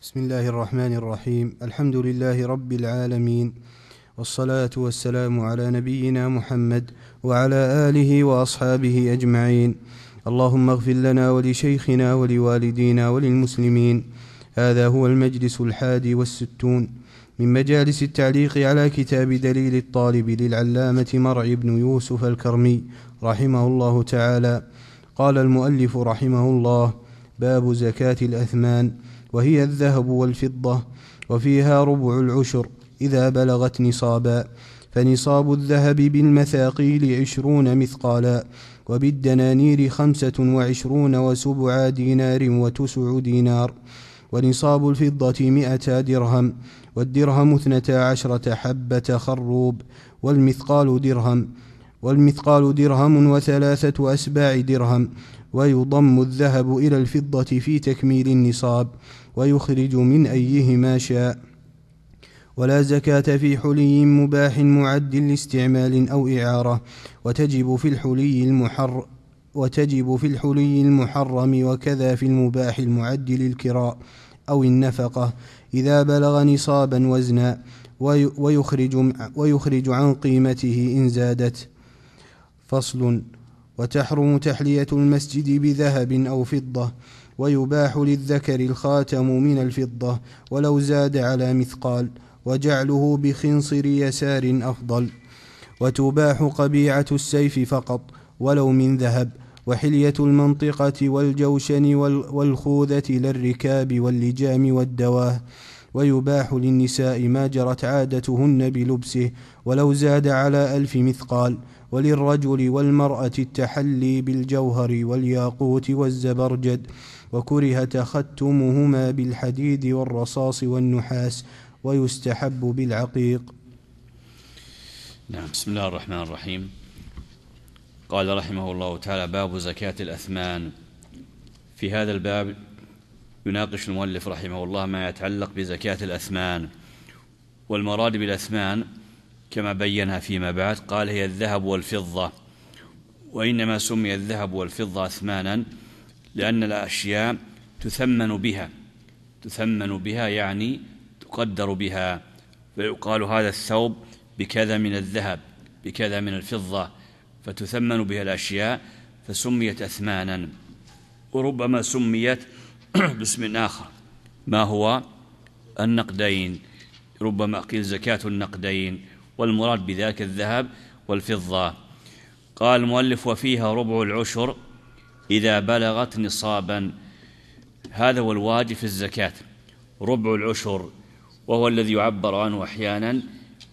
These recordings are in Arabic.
بسم الله الرحمن الرحيم. الحمد لله رب العالمين، والصلاة والسلام على نبينا محمد وعلى آله وأصحابه أجمعين. اللهم اغفر لنا ولشيخنا ولوالدينا وللمسلمين. هذا هو المجلس 61 من مجالس التعليق على كتاب دليل الطالب للعلامة مرعي بن يوسف الكرمي رحمه الله تعالى. قال المؤلف رحمه الله: باب زكاة الأثمان، وهي الذهب والفضة، وفيها ربع العشر إذا بلغت نصابا، فنصاب الذهب بالمثاقيل 20 مثقالا، وبالدنانير 25 وسبع دينار و9 دينار، ونصاب الفضة 100 درهم، والدرهم 12 حبة خروب، والمثقال درهم و3 أسباع درهم. ويضم الذهب إلى الفضة في تكميل النصاب، ويخرج من أيهما شاء. ولا زكاة في حلي مباح معد لاستعمال أو إعارة، وتجب في الحلي المحرم، وكذا في المباح المعد للكراء أو النفقة إذا بلغ نصابا وزنا، ويخرج عن قيمته إن زادت. فصل: وتحرم تحلية المسجد بذهب أو فضة، ويباح للذكر الخاتم من الفضة ولو زاد على مثقال، وجعله بخنصر يسار أفضل. وتباح قبيعة السيف فقط ولو من ذهب، وحلية المنطقة والجوشن والخوذة للركاب واللجام والدواه. ويباح للنساء ما جرت عادتهن بلبسه ولو زاد على 1000 مثقال. وللرجل والمرأة التحلي بالجوهر والياقوت والزبرجد، وكره تختمهما بالحديد والرصاص والنحاس، ويستحب بالعقيق. نعم. بسم الله الرحمن الرحيم. قال رحمه الله تعالى: باب زكاة الأثمان. في هذا الباب يناقش المؤلف رحمه الله ما يتعلق بزكاة الأثمان، والمراد بالأثمان كما بينها فيما بعد قال هي الذهب والفضة، وإنما سمي الذهب والفضة أثمانا لأن الأشياء تثمن بها يعني تقدر بها، فيقال هذا الثوب بكذا من الذهب بكذا من الفضة، فتثمن بها الأشياء فسميت أثمانا. وربما سميت باسم آخر ما هو النقدين، ربما قيل زكاة النقدين، والمراد بذلك الذهب والفضة. قال المؤلف: وفيها ربع العشر إذا بلغت نصابا. هذا هو الواجب في الزكاة، ربع العشر، وهو الذي يعبر عنه أحيانا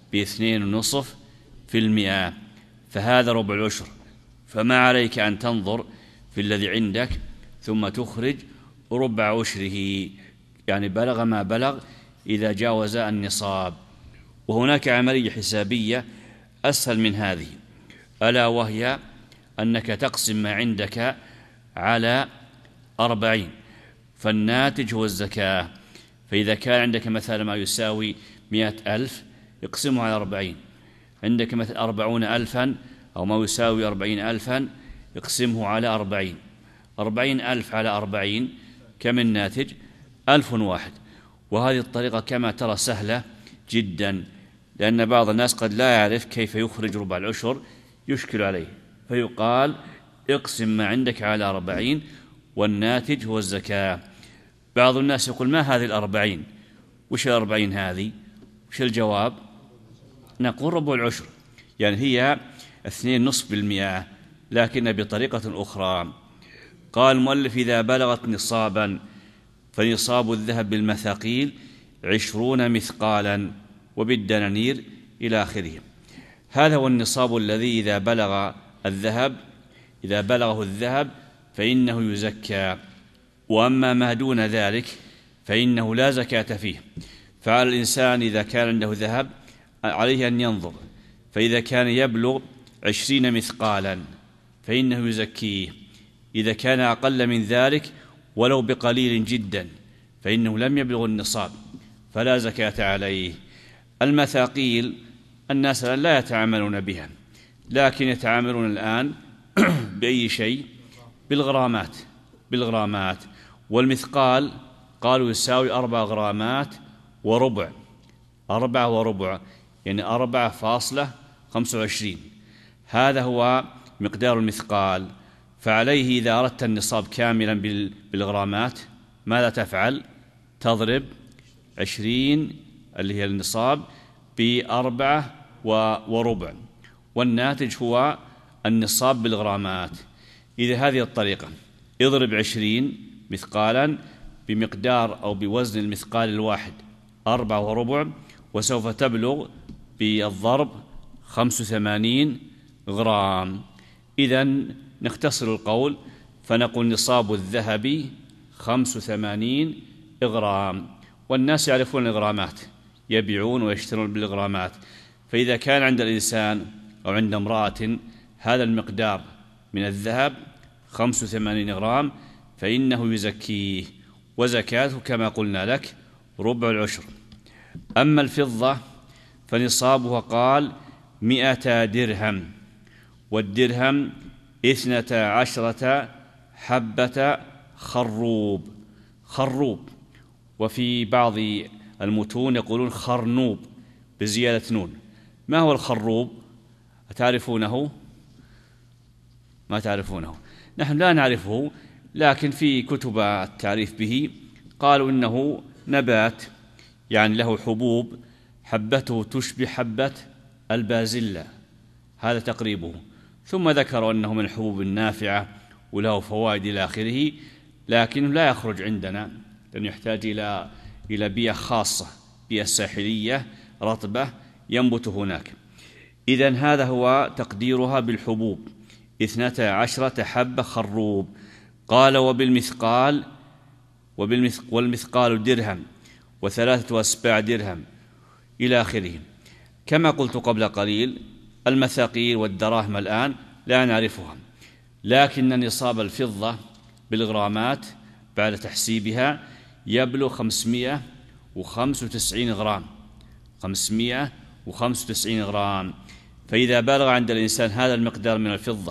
ب2.5%، فهذا ربع العشر. فما عليك أن تنظر في الذي عندك ثم تخرج ربع عشره، يعني بلغ ما بلغ إذا جاوز النصاب. وهناك عملية حسابية أسهل من هذه، ألا وهي أنك تقسم ما عندك على 40، فالناتج هو الزكاة. فإذا كان عندك مثلا ما يساوي 100,000 اقسمه على 40، عندك مثلا 40,000 أو ما يساوي 40,000 اقسمه على 40. 40,000 على 40 كم الناتج؟ 1001. وهذه الطريقة كما ترى سهلة جدا، لأن بعض الناس قد لا يعرف كيف يخرج ربع العشر، يشكل عليه، فيقال اقسم ما عندك على 40 والناتج هو الزكاة. بعض الناس يقول: ما هذه 40؟ وش 40 هذه؟ وش الجواب؟ نقول ربع العشر، يعني هي 2.5%، لكن بطريقة أخرى. قال المؤلف: إذا بلغت نصابا، فنصاب الذهب بالمثاقيل 20 مثقالا، وبالدنانير إلى آخره. هذا هو النصاب الذي إذا بلغه الذهب فإنه يزكى، وأما ما دون ذلك فإنه لا زكاة فيه. فعلى الإنسان إذا كان عنده ذهب عليه أن ينظر، فإذا كان يبلغ 20 مثقالا فإنه يزكيه، إذا كان أقل من ذلك ولو بقليل جدا فإنه لم يبلغ النصاب فلا زكاة عليه. المثاقيل الناس لا يتعاملون بها، لكن يتعاملون الآن بأي شيء؟ بالغرامات. والمثقال قالوا يساوي 4 غرامات وربع، 4 وربع يعني 4.25. هذا هو مقدار المثقال. فعليه إذا أردت النصاب كاملا بالغرامات ماذا تفعل؟ تضرب 20 اللي هي النصاب ب4 وربع، والناتج هو النصاب بالغرامات. إذا هذه الطريقة، اضرب 20 مثقالا بمقدار أو بوزن المثقال الواحد 4 وربع، وسوف تبلغ بالضرب 85 غرام. إذن نختصر القول فنقول نصاب الذهب 85 غرام، والناس يعرفون الغرامات، يبيعون ويشترون بالغرامات. فإذا كان عند الإنسان أو عند امرأة هذا المقدار من الذهب 85 غرام فإنه يزكيه، وزكاته كما قلنا لك ربع العشر. أما الفضة فنصابها قال 100 درهم، والدرهم 12 حبة خروب، وفي بعض المتون يقولون خرنوب بزيادة نون. ما هو الخروب؟ تعرفونه؟ ما تعرفونه؟ نحن لا نعرفه، لكن في كتب التعريف به قالوا إنه نبات يعني له حبوب، حبته تشبه حبة البازلة، هذا تقريبه. ثم ذكروا أنه من الحبوب النافعة وله فوائد إلى آخره، لكنه لا يخرج عندنا لأنه يحتاج إلى بيئة خاصة، بيئة ساحلية رطبة ينبت هناك. إذن هذا هو تقديرها بالحبوب 12 حبة خروب. قال والمثقال درهم و3 أسباع درهم إلى آخره. كما قلت قبل قليل المثاقيل والدراهم الآن لا نعرفها، لكن نصاب الفضة بالغرامات بعد تحسيبها يبلغ 595 غرام، 595 غرام. فإذا بلغ عند الإنسان هذا المقدار من الفضة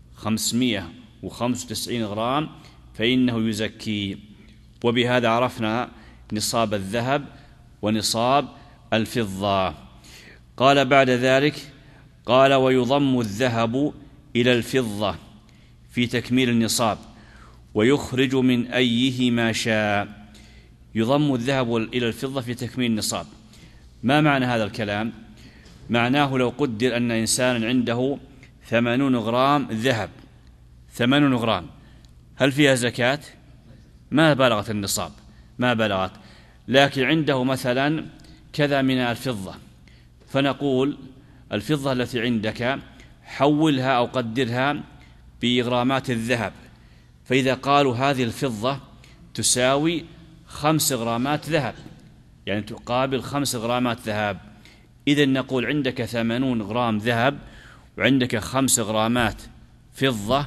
595 غرام فإنه يزكي. وبهذا عرفنا نصاب الذهب ونصاب الفضة. قال بعد ذلك قال ويضم الذهب إلى الفضة في تكميل النصاب ويخرج من أيه ما شاء. يضم الذهب إلى الفضة في تكميل النصاب. ما معنى هذا الكلام؟ معناه لو قدر أن إنسانا عنده 80 غرام ذهب، 80 غرام، هل فيها زكاة؟ ما بلغت النصاب، ما بلغت، لكن عنده مثلا كذا من الفضة، فنقول الفضة التي عندك حولها أو قدرها بغرامات الذهب. فإذا قالوا هذه الفضة تساوي 5 غرامات ذهب، يعني تقابل 5 غرامات ذهب، إذن نقول عندك 80 غرام ذهب وعندك 5 غرامات فضة،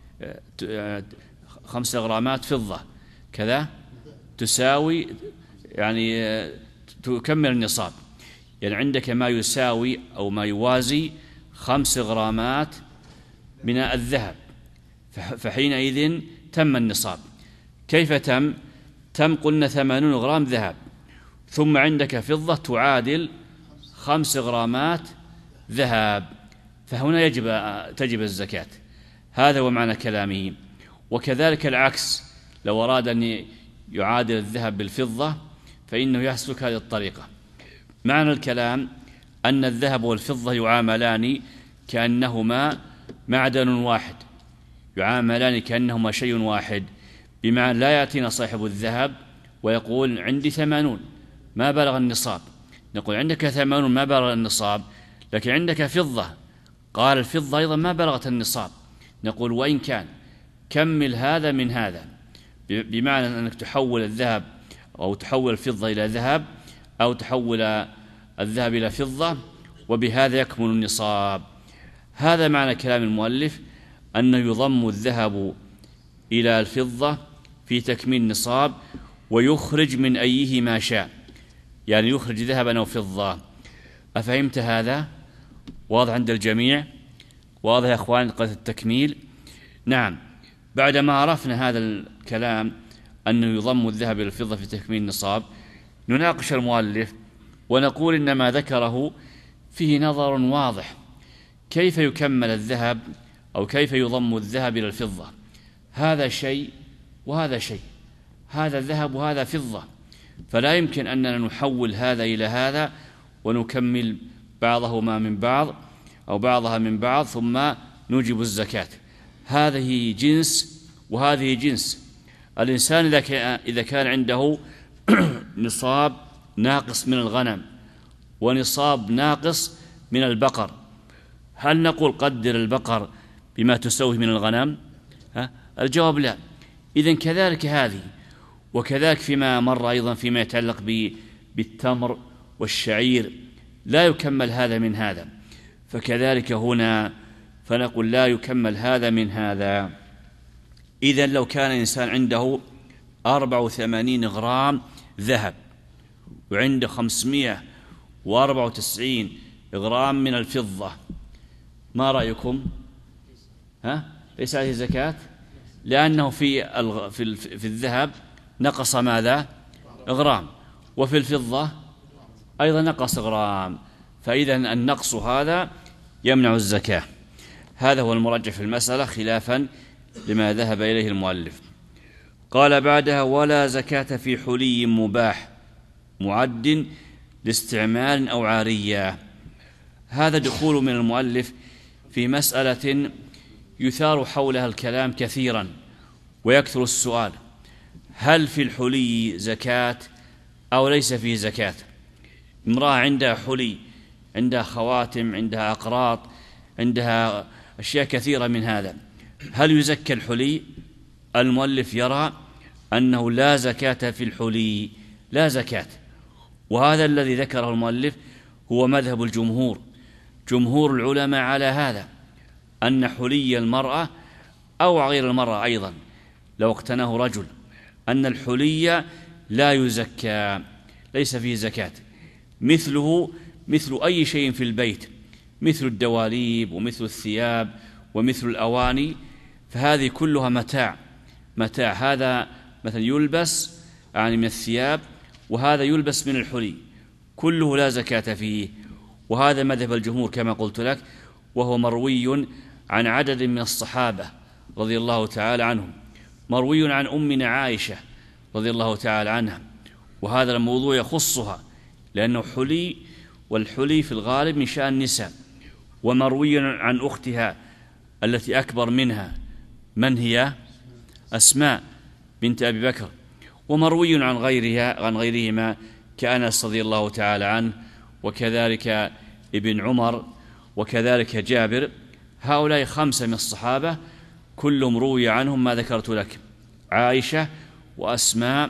5 غرامات فضة كذا تساوي يعني تكمل النصاب، يعني عندك ما يساوي أو ما يوازي 5 غرامات من الذهب، فحينئذ تم النصاب. كيف تم؟ قلنا 80 غرام ذهب ثم عندك فضة تعادل 5 غرامات ذهب، فهنا تجب الزكاة. هذا هو معنى كلامه. وكذلك العكس، لو أراد أن يعادل الذهب بالفضة فإنه يسلك هذه الطريقة. معنى الكلام أن الذهب والفضة يعاملان كأنهما معدن واحد، يعاملان كأنهما شيء واحد، بمعنى لا يأتينا صاحب الذهب ويقول عندي 80 ما بلغ النصاب، نقول عندك 80 ما بلغ النصاب، لكن عندك فضة، قال الفضة أيضا ما بلغت النصاب، نقول وإن كان كمل هذا من هذا، بمعنى أنك تحول الذهب أو تحول الفضة إلى ذهب أو تحول الذهب إلى فضة، وبهذا يكمل النصاب. هذا معنى كلام المؤلف، أنه يضم الذهب إلى الفضة في تكميل النصاب ويخرج من أيه ما شاء، يعني يخرج ذهبا أو فضة. أفهمت هذا؟ واضح عند الجميع؟ واضح يا أخوان قضية التكميل؟ نعم. بعدما عرفنا هذا الكلام أنه يضم الذهب إلى الفضة في تكميل النصاب، نناقش المؤلف ونقول إن ما ذكره فيه نظر واضح، كيف يكمل الذهب أو كيف يضم الذهب إلى الفضة؟ هذا شيء وهذا شيء، هذا ذهب وهذا فضة، فلا يمكن أننا نحول هذا إلى هذا ونكمل بعضهما من بعض أو بعضها من بعض ثم نوجب الزكاة. هذه جنس وهذه جنس. الإنسان إذا كان عنده نصاب ناقص من الغنم ونصاب ناقص من البقر، هل نقول قدر البقر بما تسوي من الغنم؟ الجواب لا. إذن كذلك هذه، وكذلك فيما مر أيضا فيما يتعلق بالتمر والشعير، لا يكمل هذا من هذا، فكذلك هنا فنقول لا يكمل هذا من هذا. إذن لو كان إنسان عنده 84 غرام ذهب وعنده 594 غرام من الفضة، ما رأيكم؟ ليس عليه زكاة، لأنه في الذهب نقص ماذا؟ غرام، وفي الفضة أيضا نقص غرام، فإذا النقص هذا يمنع الزكاة. هذا هو المرجح في المسألة خلافا لما ذهب إليه المؤلف. قال بعدها: ولا زكاة في حلي مباح معد لاستعمال أو عارية. هذا دخول من المؤلف في مسألة يثار حولها الكلام كثيرا ويكثر السؤال: هل في الحلي زكاة أو ليس فيه زكاة؟ امرأة عندها حلي، عندها خواتم، عندها أقراط، عندها أشياء كثيرة من هذا، هل يزكى الحلي؟ المؤلف يرى أنه لا زكاة في الحلي، لا زكاة. وهذا الذي ذكره المؤلف هو مذهب الجمهور، جمهور العلماء على هذا، أن حلي المرأة أو غير المرأة أيضا لو اقتناه رجل، أن الحلي لا يزكى، ليس فيه زكاة، مثله مثل أي شيء في البيت، مثل الدواليب ومثل الثياب ومثل الأواني، فهذه كلها متاع، هذا مثلا يلبس يعني من الثياب، وهذا يلبس من الحلي، كله لا زكاة فيه. وهذا مذهب الجمهور كما قلت لك، وهو مروي عن عدد من الصحابة رضي الله تعالى عنهم، مروي عن أمنا عائشة رضي الله تعالى عنها، وهذا الموضوع يخصها لأنه حلي، والحلي في الغالب من شأن النساء. ومروي عن أختها التي أكبر منها، من هي؟ أسماء بنت أبي بكر. ومروي عن غيرهما كأنس رضي الله تعالى عنه، وكذلك ابن عمر، وكذلك جابر. هؤلاء 5 من الصحابة كلهم روي عنهم ما ذكرت لك: عائشة وأسماء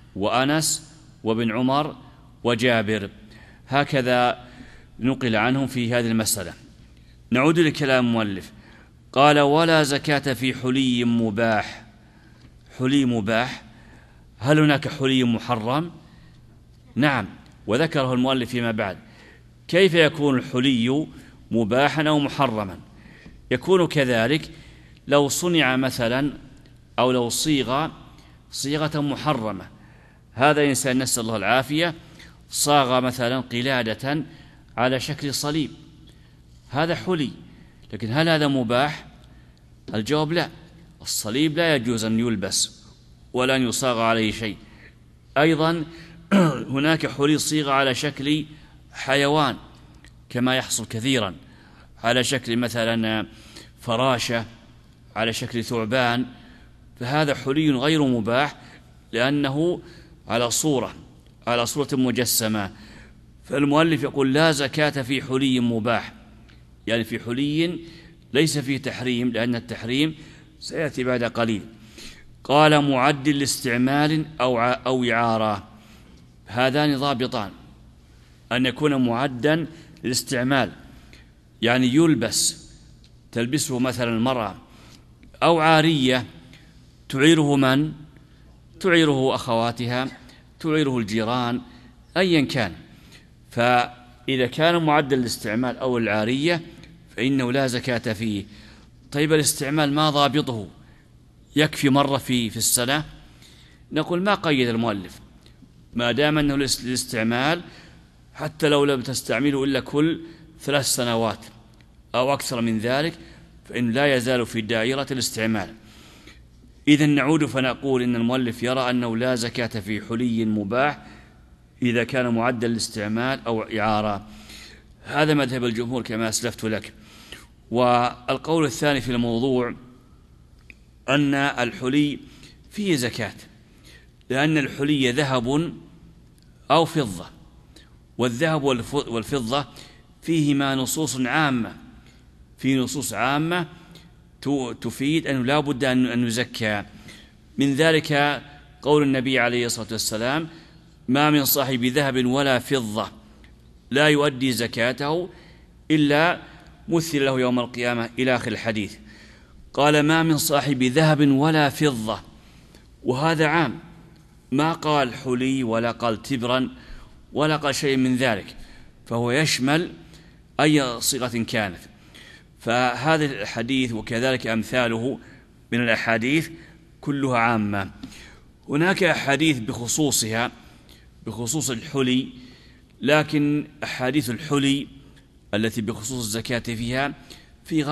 وأنس وابن عمر وجابر، هكذا نقل عنهم في هذه المسألة. نعود لكلام المؤلف، قال: ولا زكاة في حلي مباح. حلي مباح، هل هناك حلي محرم؟ نعم، وذكره المؤلف فيما بعد. كيف يكون الحلي مباحا أو محرما؟ يكون كذلك لو صنع مثلا أو لو صيغة محرمة. هذا إنسان نسأل الله العافية صاغ مثلا قلادة على شكل صليب، هذا حلي، لكن هل هذا مباح؟ الجواب لا، الصليب لا يجوز أن يلبس ولا أن يصاغ عليه شيء. أيضا هناك حلي صيغ على شكل حيوان كما يحصل كثيرا، على شكل مثلا فراشة، على شكل ثعبان، فهذا حلي غير مباح لأنه على صورة مجسمة. فالمؤلف يقول: لا زكاة في حلي مباح، يعني في حلي ليس فيه تحريم، لأن التحريم سيأتي بعد قليل. قال: معد لاستعمال أو إعارة. هذان ضابطان: أن يكون معدا للاستعمال، يعني يلبس، تلبسه مثلا المرأة، أو عارية تعيره من؟ تعيره أخواتها، تعيره الجيران، أيا كان. فإذا كان معدا للاستعمال أو العارية فإنه لا زكاة فيه. طيب الاستعمال ما ضابطه؟ يكفي مرة في السنة؟ نقول ما قيد المؤلف، ما دام أنه للاستعمال حتى لو لم تستعمله إلا كل 3 سنوات أو أكثر من ذلك فإن لا يزال في دائرة الاستعمال. إذن نعود فنقول إن المؤلف يرى أنه لا زكاة في حلي مباح إذا كان معدل الاستعمال أو إعارة. هذا مذهب الجمهور كما أسلفت لك. والقول الثاني في الموضوع أن الحلي فيه زكاة، لأن الحلي ذهب أو فضة، والذهب والفضة فيهما نصوص عامة، في نصوص عامة تفيد أنه لا بد أن يزكى. من ذلك قول النبي عليه الصلاة والسلام: ما من صاحب ذهب ولا فضة لا يؤدي زكاته إلا مثل له يوم القيامة، إلى آخر الحديث. قال: ما من صاحب ذهب ولا فضة، وهذا عام، ما قال حلي ولا قال تبرا ولا قال شيء من ذلك، فهو يشمل أي صيغة كانت. فهذا الحديث وكذلك أمثاله من الأحاديث كلها عامة. هناك أحاديث بخصوصها، بخصوص الحلي، لكن أحاديث الحلي التي بخصوص الزكاة فيها في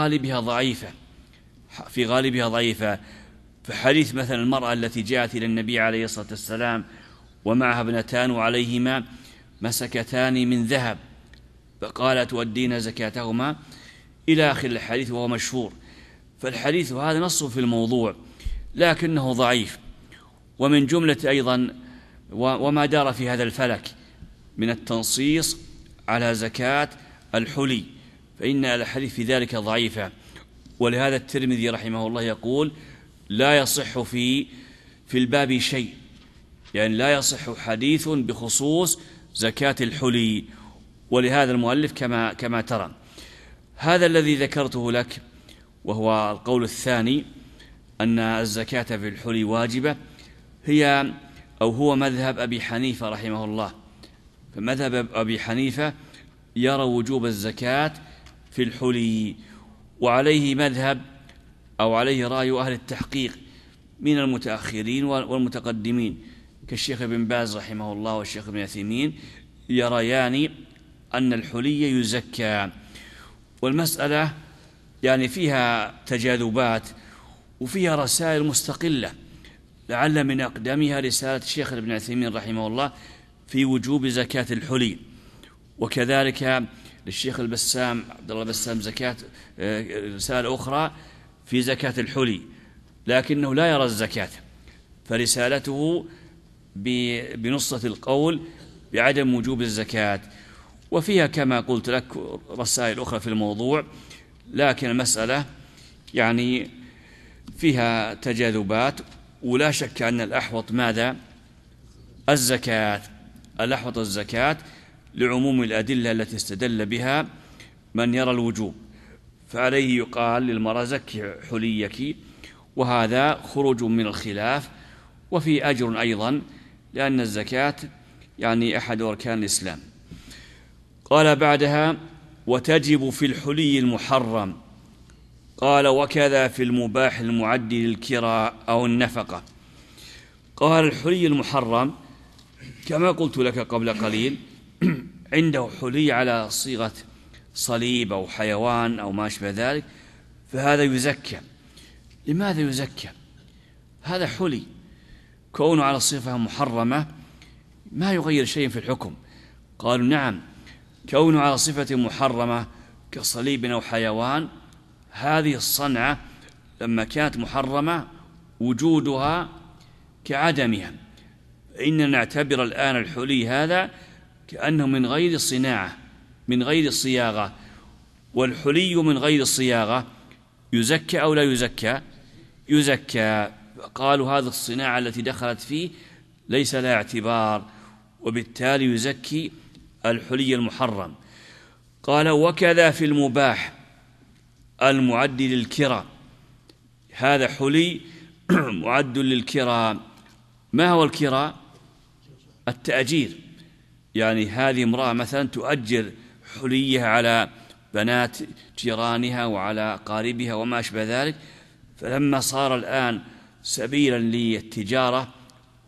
غالبها ضعيفة. فحديث مثلا المرأة التي جاءت إلى النبي عليه الصلاة والسلام ومعها ابنتان وعليهما مسكتان من ذهب، فقال: تؤدين زكاتهما، إلى آخر الحديث، وهو مشهور. فالحديث هذا نص في الموضوع لكنه ضعيف. ومن جملة أيضا وما دار في هذا الفلك من التنصيص على زكاة الحلي، فإن الحديث في ذلك ضعيفة. ولهذا الترمذي رحمه الله يقول: لا يصح في الباب شيء، يعني لا يصح حديث بخصوص زكاة الحلي. ولهذا المؤلف كما ترى. هذا الذي ذكرته لك، وهو القول الثاني أن الزكاة في الحلي واجبة، هو مذهب أبي حنيفة رحمه الله. فمذهب أبي حنيفة يرى وجوب الزكاة في الحلي، وعليه مذهب أو عليه رأي أهل التحقيق من المتأخرين والمتقدمين كالشيخ ابن باز رحمه الله والشيخ ابن عثيمين، يريان أن الحلي يزكى. والمسألة يعني فيها تجاذبات وفيها رسائل مستقلة، لعل من أقدمها رسالة الشيخ ابن عثيمين رحمه الله في وجوب زكاة الحلي، وكذلك للشيخ البسام عبد الله البسام رسالة أخرى في زكاة الحلي، لكنه لا يرى الزكاة، فرسالته بنصة القول بعدم وجوب الزكاة. وفيها كما قلت لك رسائل أخرى في الموضوع، لكن المسألة يعني فيها تجاذبات. ولا شك أن الأحوط ماذا؟ الزكاة. الأحوط الزكاة لعموم الأدلة التي استدل بها من يرى الوجوب، فعليه يقال للمرأة: زكي حليك، وهذا خروج من الخلاف، وفي أجر أيضا، لأن الزكاة يعني أحد أركان الإسلام. قال بعدها: وتجب في الحلي المحرم. قال: وكذا في المباح المعد للكراء أو النفقة. قال: الحلي المحرم كما قلت لك قبل قليل عنده حلي على صيغة صليب أو حيوان أو ما أشبه ذلك، فهذا يزكى. لماذا يزكى؟ هذا حلي، كونه على صفة محرمة ما يغير شيء في الحكم. قالوا: نعم، كونه على صفة محرمة كصليب أو حيوان، هذه الصنعة لما كانت محرمة وجودها كعدمها، فإننا نعتبر الآن الحلي هذا كأنه من غير صناعة، من غير صياغة. والحلي من غير الصياغة يزكى أو لا يزكى؟ يزكى. قالوا هذه الصناعة التي دخلت فيه ليس لها اعتبار، وبالتالي يزكي الحلي المحرم. قال: وكذا في المباح المعد للكرى. هذا حلي معد للكرى. ما هو الكرى؟ التأجير، يعني هذه امرأة مثلا تؤجر حليها على بنات جيرانها وعلى قاربها وما أشبه ذلك، فلما صار الآن سبيلا للتجارة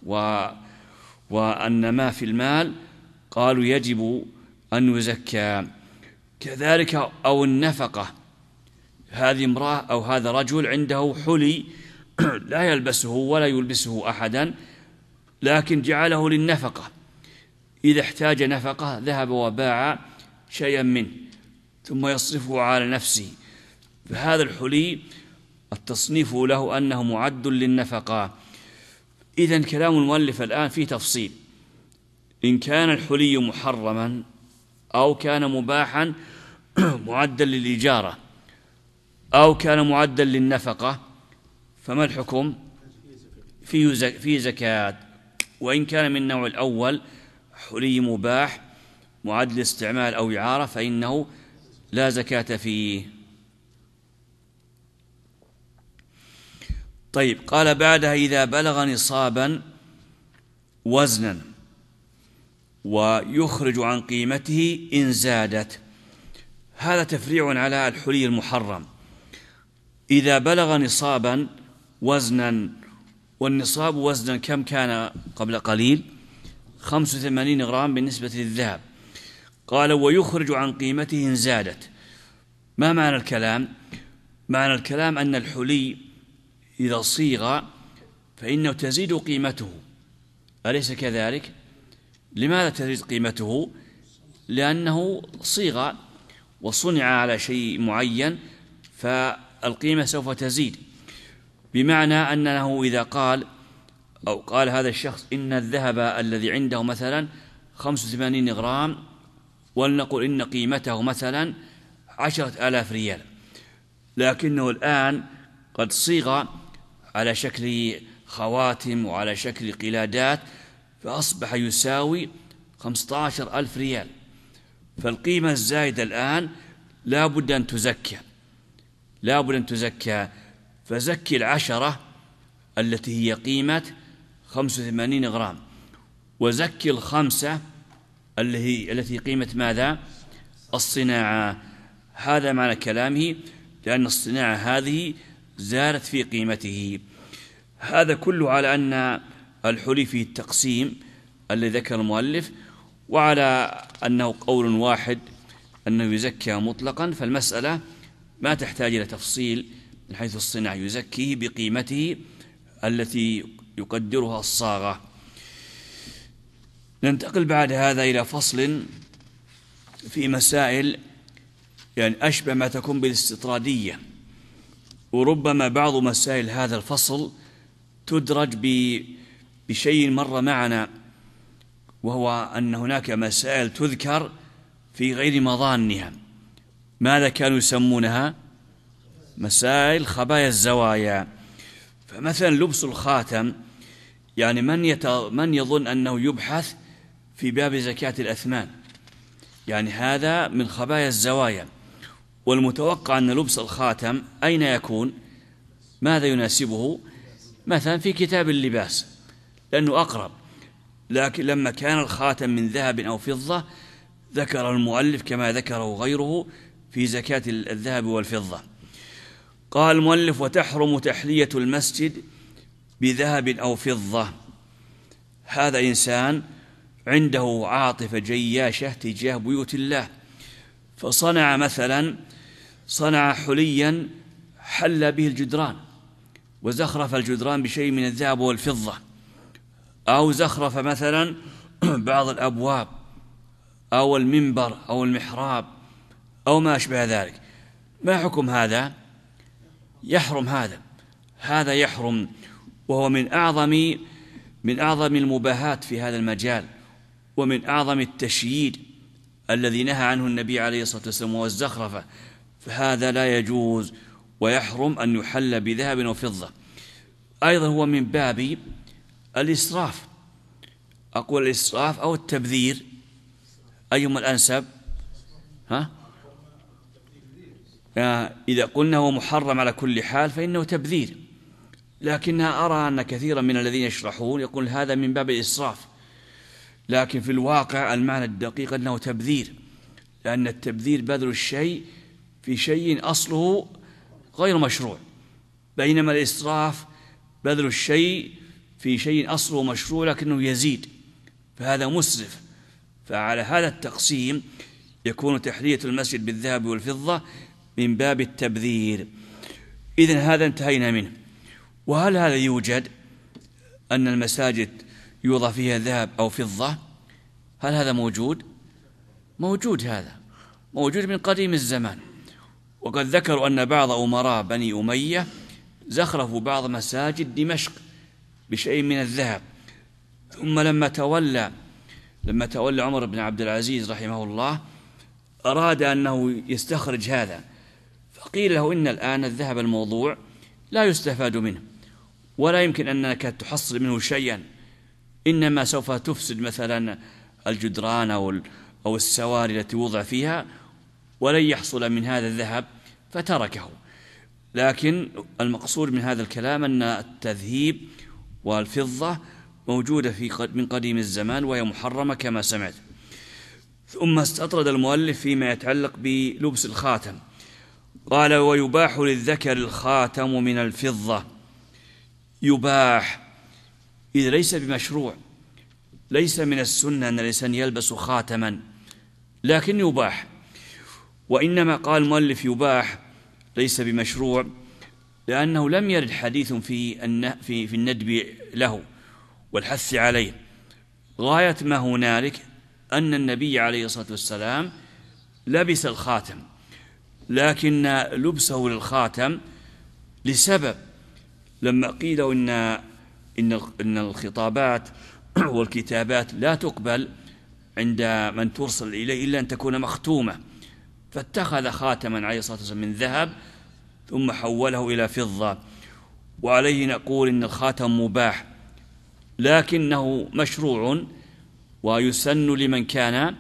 وأن ما في المال قالوا يجب أن يزكى. كذلك أو النفقة، هذه امرأة أو هذا رجل عنده حلي لا يلبسه ولا يلبسه أحدا، لكن جعله للنفقة، إذا احتاج نفقة ذهب وباع شيئا منه ثم يصرفه على نفسه، فهذا الحلي التصنيف له أنه معد للنفقة. إذن كلام المؤلف الآن فيه تفصيل، إن كان الحلي محرما أو كان مباحا معدا للإجارة أو كان معدا للنفقة، فما الحكم؟ فيه زكاة. وإن كان من النوع الأول حلي مباح معد لاستعمال أو إعارة فإنه لا زكاة فيه. طيب، قال بعدها إذا بلغ نصابا وزنا ويخرج عن قيمته إن زادت. هذا تفريع على الحلي المحرم. إذا بلغ نصابا وزنا، والنصاب وزنا كم كان قبل قليل؟ 85 غرام بالنسبة للذهب. قال ويخرج عن قيمته إن زادت. ما معنى الكلام؟ معنى الكلام أن الحلي إذا صيغ فإنه تزيد قيمته، أليس كذلك؟ لماذا تزيد قيمته؟ لأنه صيغ وصنع على شيء معين فالقيمة سوف تزيد، بمعنى أنه إذا قال أو قال هذا الشخص إن الذهب الذي عنده مثلا 85 غرام ولنقل إن قيمته مثلا 10,000 ريال، لكنه الآن قد صيغ على شكل خواتم وعلى شكل قلادات فأصبح يساوي 15,000 ريال، فالقيمة الزائدة الآن لا بد أن تزكى، فزكي 10 التي هي قيمة 85 غرام، وزكي 5 التي قيمة ماذا؟ الصناعة. هذا معنى كلامه، لأن الصناعة هذه زادت في قيمته. هذا كله على أن الحلي فيه التقسيم الذي ذكر المؤلف، وعلى أنه قول واحد أنه يزكى مطلقا، فالمسألة ما تحتاج إلى تفصيل من حيث الصناعة، يزكيه بقيمته التي يقدرها الصاغة. ننتقل بعد هذا إلى فصل في مسائل يعني أشبه ما تكون بالاستطرادية، وربما بعض مسائل هذا الفصل تدرج بشيء مر معنا، وهو أن هناك مسائل تذكر في غير مظانها. ماذا كانوا يسمونها؟ مسائل خبايا الزوايا. فمثلا لبس الخاتم، يعني من يظن أنه يبحث في باب زكاة الأثمان، يعني هذا من خبايا الزوايا، والمتوقع أن لبس الخاتم أين يكون؟ ماذا يناسبه؟ مثلا في كتاب اللباس لأنه أقرب، لكن لما كان الخاتم من ذهب أو فضة ذكر المؤلف كما ذكره غيره في زكاة الذهب والفضة. قال المؤلف وتحرم تحلية المسجد بذهب أو فضة. هذا إنسان عنده عاطفة جياشة تجاه بيوت الله، فصنع مثلا حليا حل به الجدران وزخرف الجدران بشيء من الذهب والفضة، أو زخرف مثلا بعض الأبواب أو المنبر أو المحراب أو ما أشبه ذلك. ما حكم هذا؟ يحرم. هذا يحرم، وهو من أعظم المباهات في هذا المجال، ومن أعظم التشييد الذي نهى عنه النبي عليه الصلاة والسلام، والزخرفة، فهذا لا يجوز ويحرم أن يحل بذهب أو فضة. أيضا هو من باب الإسراف، أقول الإسراف أو التبذير، أيهما الأنسب؟ إذا قلنا هو محرم على كل حال فإنه تبذير، لكنها أرى أن كثيرا من الذين يشرحون يقول هذا من باب الإسراف، لكن في الواقع المعنى الدقيق أنه تبذير، لأن التبذير بذل الشيء في شيء أصله غير مشروع، بينما الإسراف بذل الشيء في شيء أصله مشروع لكنه يزيد، فهذا مسرف. فعلى هذا التقسيم يكون تحلية المسجد بالذهب والفضة من باب التبذير. إذن هذا انتهينا منه. وهل هذا يوجد أن المساجد يوضع فيها ذهب أو فضة؟ هل هذا موجود؟ موجود، هذا موجود من قديم الزمان. وقد ذكروا أن بعض أمراء بني أمية زخرفوا بعض مساجد دمشق بشيء من الذهب، ثم لما تولى عمر بن عبد العزيز رحمه الله أراد أنه يستخرج هذا، فقيل له إن الآن الذهب الموضوع لا يستفاد منه ولا يمكن أنك تحصل منه شيئا، إنما سوف تفسد مثلا الجدران أو السواري التي وضع فيها ولن يحصل من هذا الذهب، فتركه. لكن المقصود من هذا الكلام أن التذهيب والفضة موجودة من قديم الزمان وهي محرمة كما سمعت. ثم استطرد المؤلف فيما يتعلق بلبس الخاتم، قال: ويباح للذكر الخاتم من الفضة. يباح إذ ليس بمشروع، ليس من السنة أن الإنسان يلبس خاتما، لكن يباح. وإنما قال المؤلف يباح ليس بمشروع لأنه لم يرد حديث في الندب له والحث عليه. غاية ما هنالك أن النبي عليه الصلاة والسلام لبس الخاتم، لكن لبسه للخاتم لسبب. لما قيل إن الخطابات والكتابات لا تقبل عند من ترسل إليه إلا أن تكون مختومة، فاتخذ خاتما عليه الصلاة والسلام من ذهب ثم حوله إلى فضة. وعليه نقول إن الخاتم مباح لكنه مشروع ويسن لمن كان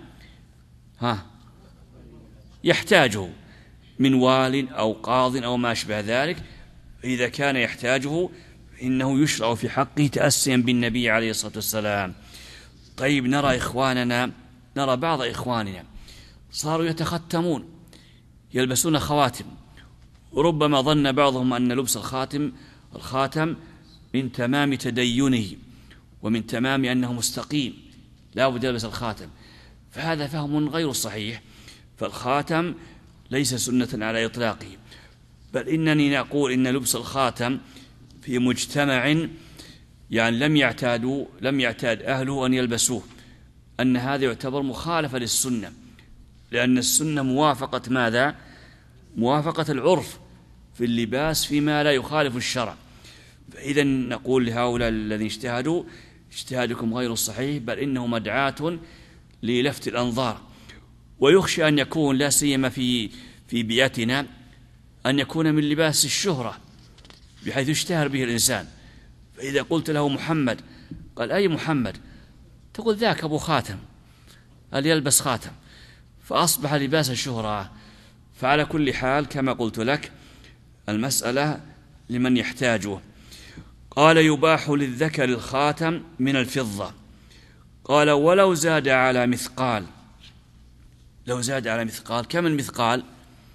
يحتاجه من وال أو قاض أو ما أشبه ذلك. إذا كان يحتاجه إنه يشرع في حقه تأسيا بالنبي عليه الصلاة والسلام. طيب، نرى بعض إخواننا صاروا يتختمون، يلبسون خواتم، ربما ظن بعضهم أن لبس الخاتم من تمام تدينه ومن تمام أنه مستقيم لا بد يلبس الخاتم، فهذا فهم غير صحيح. فالخاتم ليس سنة على إطلاقه، بل إنني نقول إن لبس الخاتم في مجتمع يعني لم يعتاد أهله أن يلبسوه، أن هذا يعتبر مخالفة للسنة، لأن السنة موافقة ماذا؟ موافقة العرف في اللباس فيما لا يخالف الشرع. فإذا نقول لهؤلاء الذين اجتهدوا: اجتهادكم غير الصحيح، بل إنه مدعاة للفت الأنظار. ويخشى أن يكون لا سيما في بيئتنا أن يكون من لباس الشهرة بحيث يشتهر به الإنسان. فإذا قلت له محمد، قال: أي محمد؟ تقول: ذاك أبو خاتم، هل يلبس خاتم؟ فأصبح لباس الشهرة. فعلى كل حال كما قلت لك المسألة لمن يحتاجه. قال: يباح للذكر الخاتم من الفضة. قال: ولو زاد على مثقال. لو زاد على مثقال، كم المثقال؟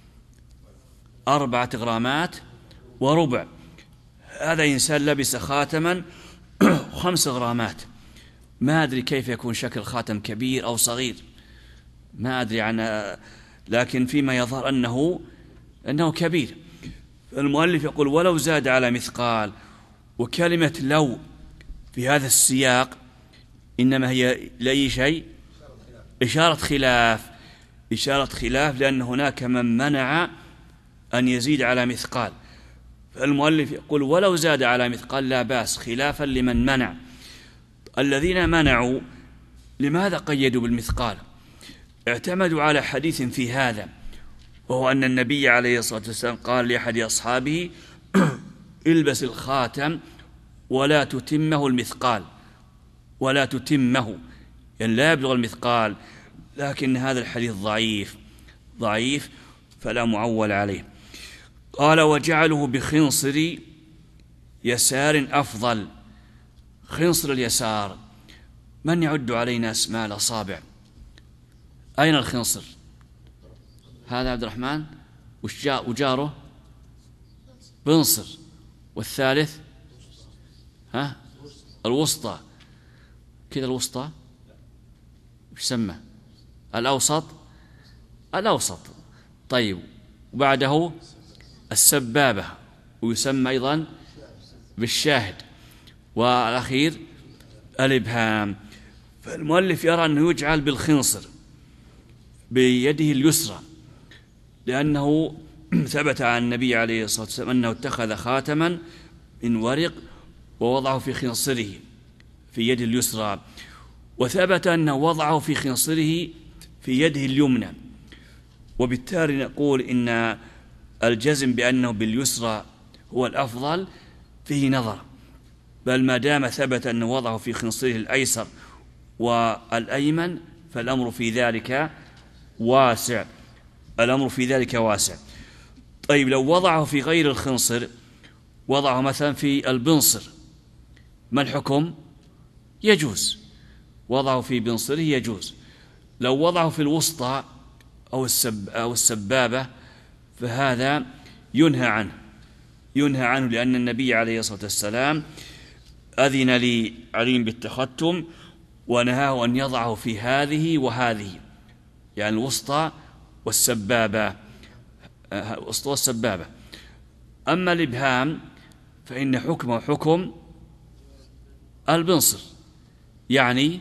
4 غرامات وربع. هذا إنسان لبس خاتما 5 غرامات، ما أدري كيف يكون شكل خاتم كبير أو صغير، ما أدري عنه، لكن فيما يظهر أنه كبير. المؤلف يقول: ولو زاد على مثقال. وكلمة لو في هذا السياق إنما هي لأي شيء؟ إشارة خلاف، لأن هناك من منع أن يزيد على مثقال. فالمؤلف يقول: ولو زاد على مثقال لا بأس، خلافا لمن منع. الذين منعوا لماذا قيدوا بالمثقال؟ اعتمدوا على حديث في هذا، وهو أن النبي عليه الصلاة والسلام قال لأحد أصحابه: البس الخاتم ولا تتمه المثقال، ولا تتمه يعني لا يبلغ المثقال. لكن هذا الحديث ضعيف فلا معول عليه. قال: وجعله بخنصر يسار أفضل. خنصر اليسار، من يعد علينا أسماء الأصابع؟ أين الخنصر؟ هذا عبد الرحمن، وجاره بنصر، والثالث الوسطى كذا، الوسطى وش سمى؟ الأوسط، الأوسط. طيب، وبعده السبابة، ويسمى أيضا بالشاهد، والأخير الإبهام. فالمؤلف يرى أنه يجعل بالخنصر بيده اليسرى، لأنه ثبت عن النبي عليه الصلاة والسلام أنه اتخذ خاتما من ورق ووضعه في خنصره في يده اليسرى، وثبت أنه وضعه في خنصره في يده اليمنى. وبالتالي نقول إن الجزم بأنه باليسرى هو الأفضل فيه نظر، بل ما دام ثبت أنه وضعه في خنصره الأيسر والأيمن فالأمر في ذلك واسع، الأمر في ذلك واسع. طيب، لو وضعه في غير الخنصر، وضعه مثلا في البنصر، ما الحكم؟ يجوز، وضعه في بنصره يجوز. لو وضعه في الوسطى أو السبابة فهذا ينهى عنه، ينهى عنه، لأن النبي عليه الصلاة والسلام أذن لعلي بالتختم ونهاه أن يضعه في هذه وهذه، يعني الوسطى والسبابة، الوسطى والسبابة. أما الإبهام فإن حكمه حكم البنصر، يعني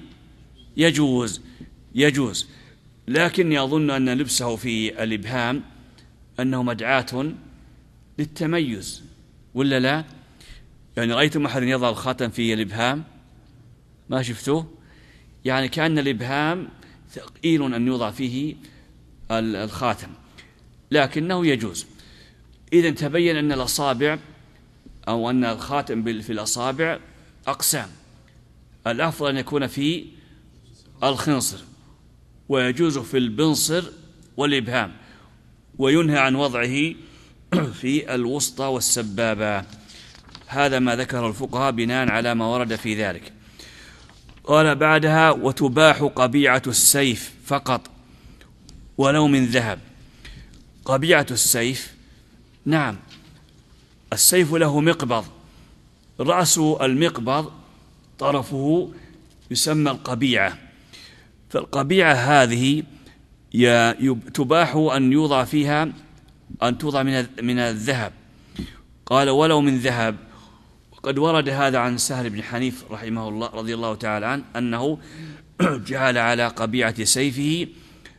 يجوز، لكن أظن أن لبسه في الإبهام أنه مدعاة للتميز، ولا لا؟ يعني رأيتم أحد يضع الخاتم في الإبهام؟ ما شفتوه؟ يعني كأن الإبهام ثقيل أن يوضع فيه الخاتم، لكنه يجوز. إذن تبين أن الأصابع أو أن الخاتم في الأصابع أقسام، الأفضل أن يكون في الخنصر، ويجوز في البنصر والإبهام، وينهى عن وضعه في الوسطى والسبابة. هذا ما ذكر الفقهاء بناء على ما ورد في ذلك. قال بعدها: وتباح قبيعة السيف فقط ولو من ذهب. قبيعة السيف، نعم، السيف له مقبض، رأس المقبض طرفه يسمى القبيعة، فالقبيعة هذه تباح أن يوضع فيها، أن توضع من الذهب. قال ولو من ذهب. وقد ورد هذا عن سهل بن حنيف رحمه الله رضي الله تعالى عنه أنه جعل على قبيعة سيفه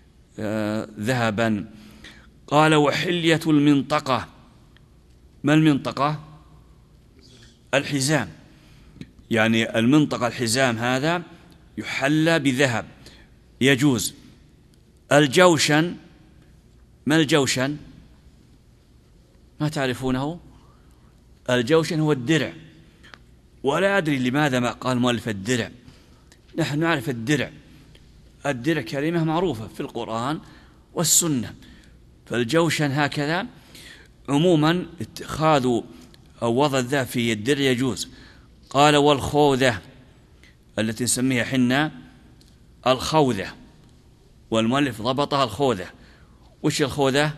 ذهبا. قال وحلية المنطقة. ما المنطقة؟ الحزام، يعني المنطقة الحزام هذا يحلى بذهب، يجوز. الجوشن، ما الجوشن؟ ما تعرفونه؟ الجوشن هو الدرع، ولا أدري لماذا ما قال مؤلف الدرع. نحن نعرف الدرع، الدرع كلمة معروفة في القرآن والسنة، فالجوشن هكذا. عموما اتخاذ أو وضع الذهب في الدرع يجوز. قال والخوذة التي نسميها حنا الخوذة، والمؤلف ضبطها الخوذة. وش الخوذة؟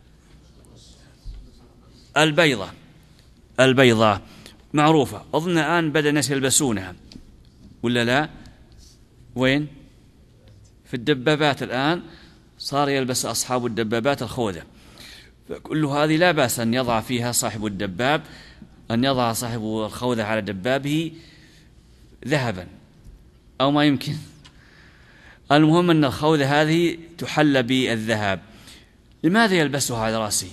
البيضة، البيضة معروفة، أظن الآن بدأ الناس يلبسونها ولا لا؟ وين؟ في الدبابات الآن صار يلبس أصحاب الدبابات الخوذة، فكل هذه لا بأس أن يضع فيها صاحب الدباب، أن يضع صاحب الخوذة على دبابه ذهبا أو ما يمكن. المهم أن الخوذة هذه تحلى بالذهب. لماذا يلبسها على رأسه؟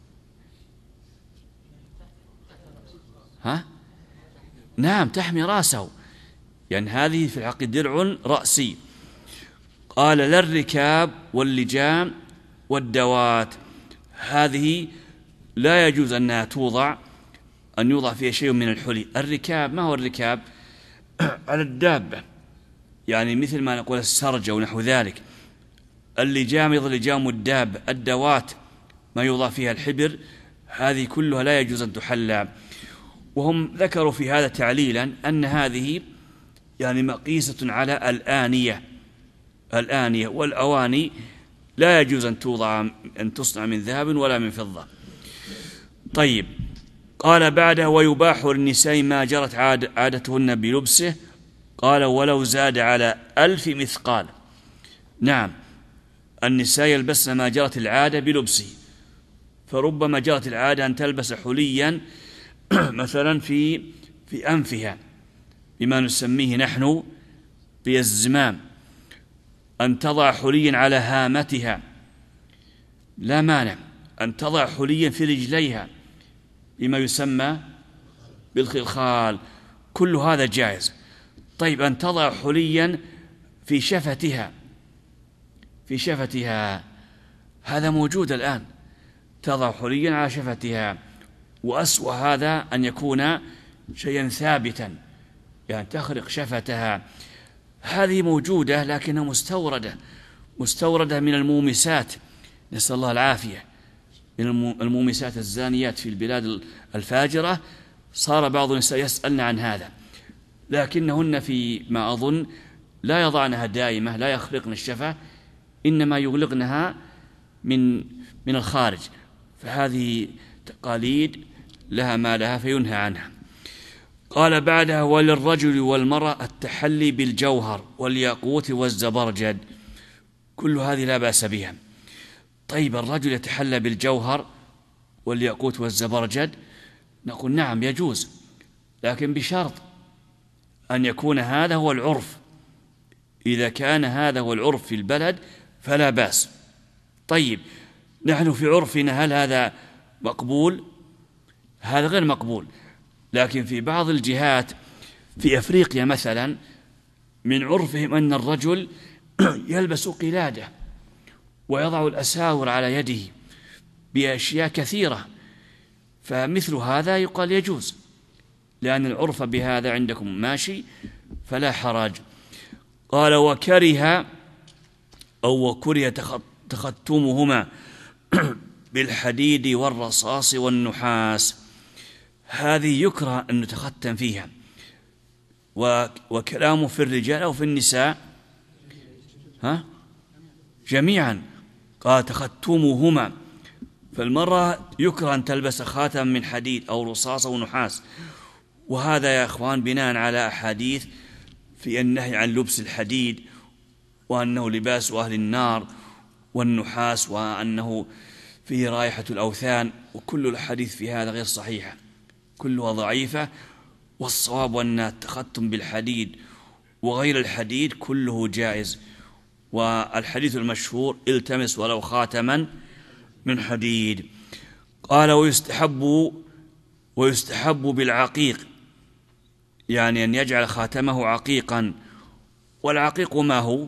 ها؟ نعم، تحمي رأسه، يعني هذه في الحقيقة درع رأسي. قال لا الركاب واللجام والدوات، هذه لا يجوز أنها توضع، أن يوضع فيها شيء من الحلي. الركاب، ما هو الركاب؟ على الدابة، يعني مثل ما نقول السرج أو نحو ذلك. اللجام يضع لجام الدابة. الدوات ما يوضع فيها الحبر، هذه كلها لا يجوز أن تحلى. وهم ذكروا في هذا تعليلا أن هذه يعني مقيسة على الآنية والأواني لا يجوز أن توضع، أن تصنع من ذهب ولا من فضة. طيب، قال بعده: ويباح للنساء ما جرت عادتهن بلبسه. قال: ولو زاد على 1000 مثقال. نعم، النساء يلبسن ما جرت العادة بلبسه، فربما جرت العادة أن تلبس حليا مثلا في أنفها بما نسميه نحن بالزمام، أن تضع حليا على هامتها، لا مانع أن تضع حليا في رجليها بما يسمى بالخلخال، كل هذا جائز. طيب، أن تضع حليا في شفتها هذا موجود الآن، تضع حليا على شفتها، وأسوأ هذا أن يكون شيئا ثابتا، يعني تخرق شفتها، هذه موجودة لكنها مستوردة من المومسات، نسأل الله العافية، من المومسات الزانيات في البلاد الفاجرة. صار بعض النساء يسألن عن هذا، لكنهن فيما أظن لا يضعنها دائمة، لا يخرقن الشفة، إنما يغلقنها من الخارج، فهذه تقاليد لها ما لها فينهى عنها. قال بعدها: وللرجل والمرأة التحلي بالجوهر والياقوت والزبرجد، كل هذه لا بأس بها. طيب، الرجل يتحلى بالجوهر والياقوت والزبرجد، نقول نعم يجوز، لكن بشرط أن يكون هذا هو العرف. إذا كان هذا هو العرف في البلد فلا بأس. طيب، نحن في عرفنا هل هذا مقبول؟ هذا غير مقبول. لكن في بعض الجهات في أفريقيا مثلا من عرفهم أن الرجل يلبس قلادة ويضع الأساور على يده بأشياء كثيرة، فمثل هذا يقال يجوز، لأن العرف بهذا عندكم ماشي فلا حرج. قال: وكره تختمهما بالحديد والرصاص والنحاس، هذه يكره أن نتختم فيها، وكلامه في الرجال أو في النساء جميعا. قال: تختمهما، فالمرأة يكره أن تلبس خاتم من حديد أو رصاص أو نحاس، وهذا يا أخوان بناء على أحاديث في النهي عن لبس الحديد، وأنه لباس أهل النار، والنحاس وأنه فيه رائحة الأوثان، وكل الحديث في هذا غير صحيحة، كلها ضعيفة. والصواب أن التختم بالحديد وغير الحديد كله جائز. والحديث المشهور: التمس ولو خاتما من حديد. قال: ويستحب بالعقيق، يعني أن يجعل خاتمه عقيقا. والعقيق ما هو؟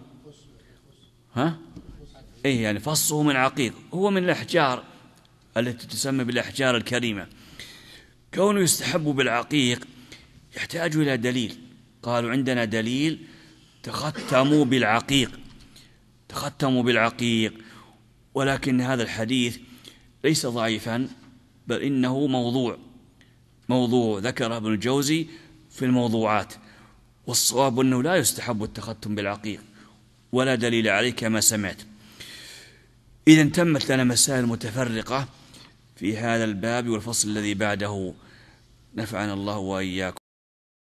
يعني فصه من عقيق، هو من الأحجار التي تسمى بالأحجار الكريمة. كونه يستحب بالعقيق يحتاج إلى دليل. قالوا: عندنا دليل: تختموا بالعقيق. ولكن هذا الحديث ليس ضعيفا، بل إنه موضوع ذكره ابن الجوزي في الموضوعات. والصواب أنه لا يستحب التختم بالعقيق، ولا دليل عليه كما سمعت. إذن تمت لنا مسائل متفرقة في هذا الباب والفصل الذي بعده، نفعنا الله وإياكم.